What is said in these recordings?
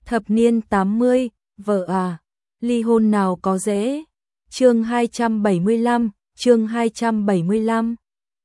Thập niên 80, vợ à, ly hôn nào có dễ. Chương 275, chương 275.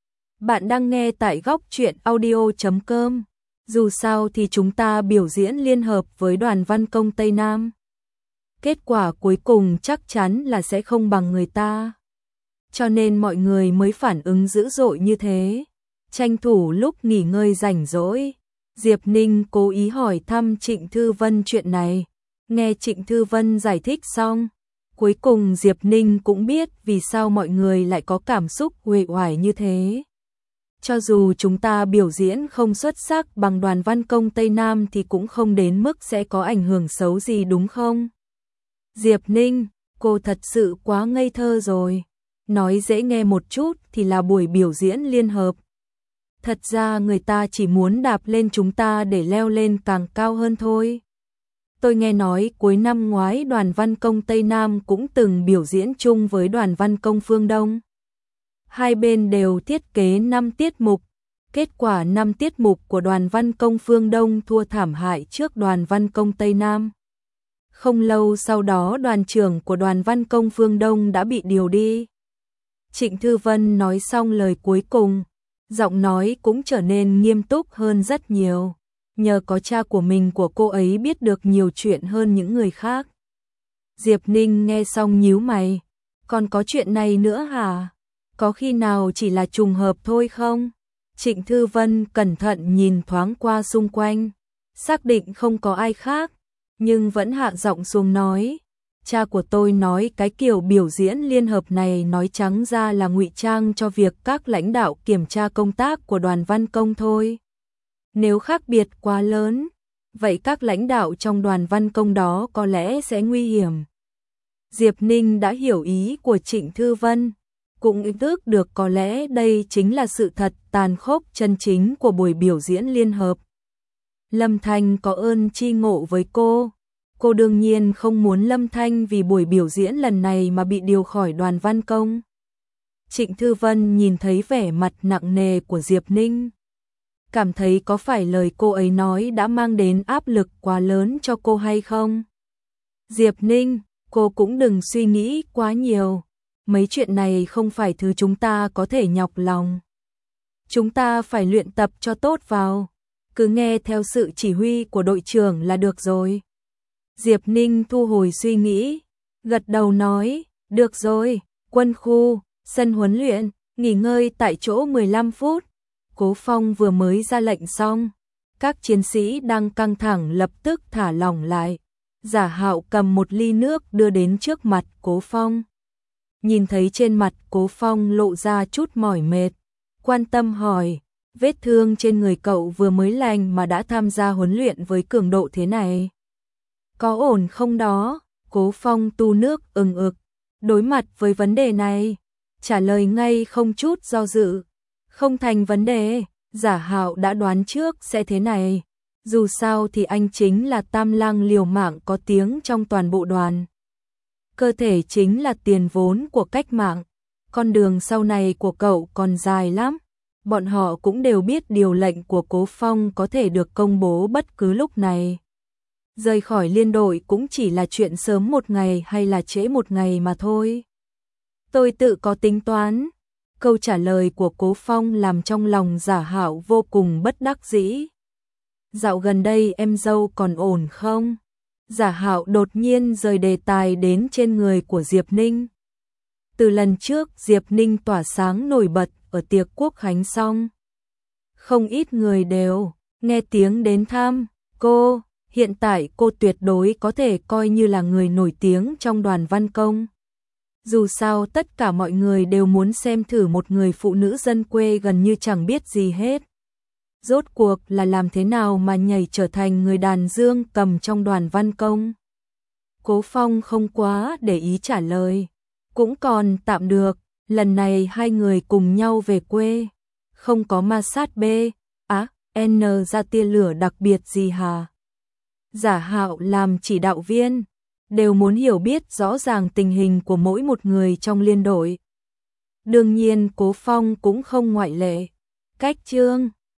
Bạn đang nghe tại góc truyện audio.com. Dù sao thì chúng ta biểu diễn liên hợp với Đoàn Văn Công Tây Nam. Kết quả cuối cùng chắc chắn là sẽ không bằng người ta. Cho nên mọi người mới phản ứng dữ dội như thế. Tranh thủ lúc nghỉ ngơi rảnh rỗi, Diệp Ninh cố ý hỏi thăm Trịnh Thư Vân chuyện này. Nghe Trịnh Thư Vân giải thích xong, cuối cùng Diệp Ninh cũng biết vì sao mọi người lại có cảm xúc uể oải như thế. Cho dù chúng ta biểu diễn không xuất sắc bằng Đoàn Văn Công Tây Nam thì cũng không đến mức sẽ có ảnh hưởng xấu gì đúng không? Diệp Ninh, cô thật sự quá ngây thơ rồi. Nói dễ nghe một chút thì là buổi biểu diễn liên hợp. Thật ra người ta chỉ muốn đạp lên chúng ta để leo lên càng cao hơn thôi. Tôi nghe nói cuối năm ngoái Đoàn Văn Công Tây Nam cũng từng biểu diễn chung với Đoàn Văn Công Phương Đông. Hai bên đều thiết kế 5 tiết mục. Kết quả 5 tiết mục của Đoàn Văn Công Phương Đông thua thảm hại trước Đoàn Văn Công Tây Nam. Không lâu sau đó đoàn trưởng của Đoàn Văn Công Phương Đông đã bị điều đi. Trịnh Thư Vân nói xong lời cuối cùng, giọng nói cũng trở nên nghiêm túc hơn rất nhiều. Nhờ có cha của mình của cô ấy biết được nhiều chuyện hơn những người khác. Diệp Ninh nghe xong nhíu mày. Còn có chuyện này nữa hả? Có khi nào chỉ là trùng hợp thôi không? Trịnh Thư Vân cẩn thận nhìn thoáng qua xung quanh, xác định không có ai khác, nhưng vẫn hạ giọng xuống nói. Cha của tôi nói cái kiểu biểu diễn liên hợp này nói trắng ra là ngụy trang cho việc các lãnh đạo kiểm tra công tác của Đoàn Văn Công thôi. Nếu khác biệt quá lớn, vậy các lãnh đạo trong Đoàn Văn Công đó có lẽ sẽ nguy hiểm. Diệp Ninh đã hiểu ý của Trịnh Thư Vân, cũng ý thức được có lẽ đây chính là sự thật tàn khốc chân chính của buổi biểu diễn liên hợp. Lâm Thanh có ơn tri ngộ với cô đương nhiên không muốn Lâm Thanh vì buổi biểu diễn lần này mà bị điều khỏi Đoàn Văn Công. Trịnh Thư Vân nhìn thấy vẻ mặt nặng nề của Diệp Ninh, cảm thấy có phải lời cô ấy nói đã mang đến áp lực quá lớn cho cô hay không? Diệp Ninh, cô cũng đừng suy nghĩ quá nhiều, mấy chuyện này không phải thứ chúng ta có thể nhọc lòng. Chúng ta phải luyện tập cho tốt vào, cứ nghe theo sự chỉ huy của đội trưởng là được rồi. Diệp Ninh thu hồi suy nghĩ, gật đầu nói, được rồi, quân khu, sân huấn luyện, nghỉ ngơi tại chỗ 15 phút. Cố Phong vừa mới ra lệnh xong, các chiến sĩ đang căng thẳng lập tức thả lỏng lại. Giả Hạo cầm một ly nước đưa đến trước mặt Cố Phong. Nhìn thấy trên mặt Cố Phong lộ ra chút mỏi mệt, quan tâm hỏi, vết thương trên người cậu vừa mới lành mà đã tham gia huấn luyện với cường độ thế này. Có ổn không đó? Cố Phong tu nước ực. Đối mặt với vấn đề này, trả lời ngay không chút do dự. Không thành vấn đề, Giả Hạo đã đoán trước sẽ thế này. Dù sao thì anh chính là tam lang liều mạng có tiếng trong toàn bộ đoàn. Cơ thể chính là tiền vốn của cách mạng. Con đường sau này của cậu còn dài lắm. Bọn họ cũng đều biết điều lệnh của Cố Phong có thể được công bố bất cứ lúc này. Rời khỏi liên đội cũng chỉ là chuyện sớm một ngày hay là trễ một ngày mà thôi. Tôi tự có tính toán. Câu trả lời của Cố Phong làm trong lòng Giả Hạo vô cùng bất đắc dĩ. Dạo gần đây em dâu còn ổn không? Giả Hạo đột nhiên rời đề tài đến trên người của Diệp Ninh. Từ lần trước Diệp Ninh tỏa sáng nổi bật ở tiệc quốc khánh xong, không ít người đều nghe tiếng đến thăm cô. Hiện tại cô tuyệt đối có thể coi như là người nổi tiếng trong Đoàn Văn Công. Dù sao tất cả mọi người đều muốn xem thử một người phụ nữ dân quê gần như chẳng biết gì hết. Rốt cuộc là làm thế nào mà nhảy trở thành người đàn dương cầm trong Đoàn Văn Công? Cố Phong không quá để ý trả lời. Cũng còn tạm được, lần này hai người cùng nhau về quê. Không có ma sát B, N ra tia lửa đặc biệt gì hả? Giả Hạo làm chỉ đạo viên, đều muốn hiểu biết rõ ràng tình hình của mỗi một người trong liên đội. Đương nhiên Cố Phong cũng không ngoại lệ. Cách chương